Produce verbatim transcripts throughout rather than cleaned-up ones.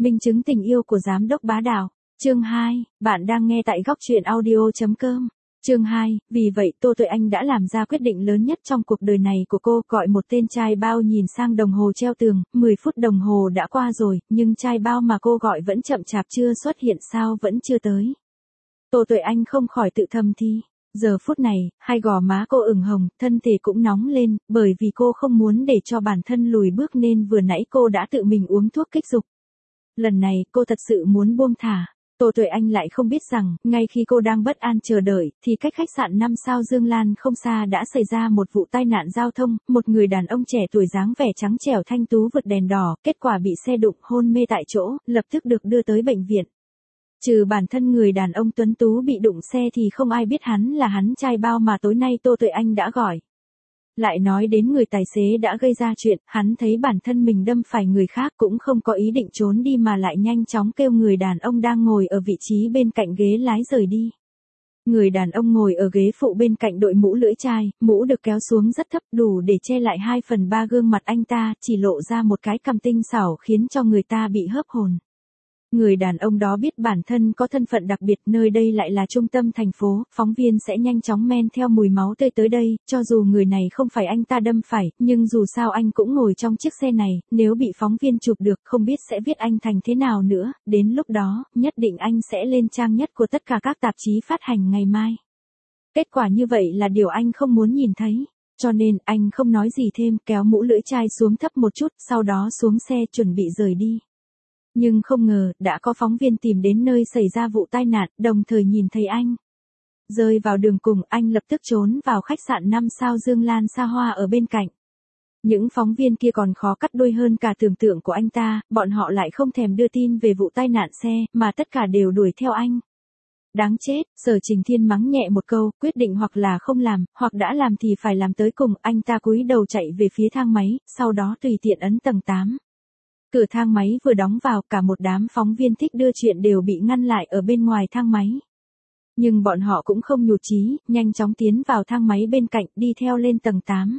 Minh chứng tình yêu của giám đốc bá đạo. Chương hai, bạn đang nghe tại góc truyện audio.com. Chương hai, vì vậy Tô Tuệ Anh đã làm ra quyết định lớn nhất trong cuộc đời này của cô, gọi một tên trai bao nhìn sang đồng hồ treo tường, mười phút đồng hồ đã qua rồi, nhưng trai bao mà cô gọi vẫn chậm chạp chưa xuất hiện, sao vẫn chưa tới. Tô Tuệ Anh không khỏi tự thầm thì. Giờ phút này, hai gò má cô ửng hồng, thân thể cũng nóng lên, bởi vì cô không muốn để cho bản thân lùi bước nên vừa nãy cô đã tự mình uống thuốc kích dục. Lần này cô thật sự muốn buông thả. Tô Tuệ Anh lại không biết rằng, ngay khi cô đang bất an chờ đợi, thì cách khách sạn năm sao Dương Lan không xa đã xảy ra một vụ tai nạn giao thông, một người đàn ông trẻ tuổi dáng vẻ trắng trẻo thanh tú vượt đèn đỏ, kết quả bị xe đụng hôn mê tại chỗ, lập tức được đưa tới bệnh viện. Trừ bản thân người đàn ông tuấn tú bị đụng xe thì không ai biết hắn là hắn trai bao mà tối nay Tô Tuệ Anh đã gọi. Lại nói đến người tài xế đã gây ra chuyện, hắn thấy bản thân mình đâm phải người khác cũng không có ý định trốn đi mà lại nhanh chóng kêu người đàn ông đang ngồi ở vị trí bên cạnh ghế lái rời đi. Người đàn ông ngồi ở ghế phụ bên cạnh đội mũ lưỡi chai, mũ được kéo xuống rất thấp đủ để che lại hai phần ba gương mặt anh ta, chỉ lộ ra một cái cằm tinh xảo khiến cho người ta bị hớp hồn. Người đàn ông đó biết bản thân có thân phận đặc biệt, nơi đây lại là trung tâm thành phố, phóng viên sẽ nhanh chóng men theo mùi máu tươi tới đây, cho dù người này không phải anh ta đâm phải, nhưng dù sao anh cũng ngồi trong chiếc xe này, nếu bị phóng viên chụp được không biết sẽ viết anh thành thế nào nữa, đến lúc đó, nhất định anh sẽ lên trang nhất của tất cả các tạp chí phát hành ngày mai. Kết quả như vậy là điều anh không muốn nhìn thấy. Cho nên, anh không nói gì thêm, kéo mũ lưỡi chai xuống thấp một chút, sau đó xuống xe chuẩn bị rời đi. Nhưng không ngờ, đã có phóng viên tìm đến nơi xảy ra vụ tai nạn, đồng thời nhìn thấy anh. Rơi vào đường cùng, anh lập tức trốn vào khách sạn năm sao Dương Lan xa hoa ở bên cạnh. Những phóng viên kia còn khó cắt đuôi hơn cả tưởng tượng của anh ta, bọn họ lại không thèm đưa tin về vụ tai nạn xe, mà tất cả đều đuổi theo anh. Đáng chết, Sở Trình Thiên mắng nhẹ một câu, quyết định hoặc là không làm, hoặc đã làm thì phải làm tới cùng, anh ta cúi đầu chạy về phía thang máy, sau đó tùy tiện ấn tầng tám. Cửa thang máy vừa đóng vào, cả một đám phóng viên thích đưa chuyện đều bị ngăn lại ở bên ngoài thang máy. Nhưng bọn họ cũng không nhụt chí, nhanh chóng tiến vào thang máy bên cạnh, đi theo lên tầng tám.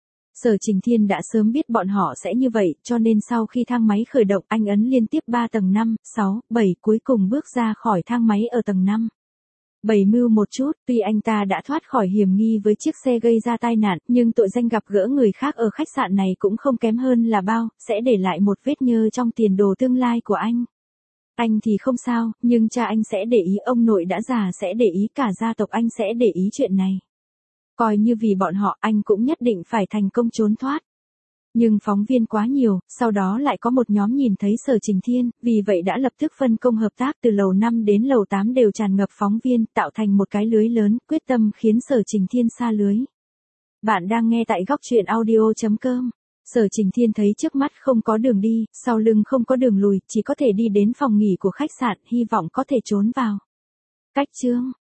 Sở Trình Thiên đã sớm biết bọn họ sẽ như vậy, cho nên sau khi thang máy khởi động, anh ấn liên tiếp ba tầng năm, sáu, bảy, cuối cùng bước ra khỏi thang máy ở tầng năm. Bày mưu một chút, tuy anh ta đã thoát khỏi hiểm nghi với chiếc xe gây ra tai nạn, nhưng tội danh gặp gỡ người khác ở khách sạn này cũng không kém hơn là bao, sẽ để lại một vết nhơ trong tiền đồ tương lai của anh. Anh thì không sao, nhưng cha anh sẽ để ý, ông nội đã già sẽ để ý, cả gia tộc anh sẽ để ý chuyện này. Coi như vì bọn họ, anh cũng nhất định phải thành công trốn thoát. Nhưng phóng viên quá nhiều, sau đó lại có một nhóm nhìn thấy Sở Trình Thiên, vì vậy đã lập tức phân công hợp tác, từ lầu năm đến lầu tám đều tràn ngập phóng viên, tạo thành một cái lưới lớn, quyết tâm khiến Sở Trình Thiên sa lưới. Bạn đang nghe tại góc truyện audio.com. Sở Trình Thiên thấy trước mắt không có đường đi, sau lưng không có đường lùi, chỉ có thể đi đến phòng nghỉ của khách sạn, hy vọng có thể trốn vào. Cách chương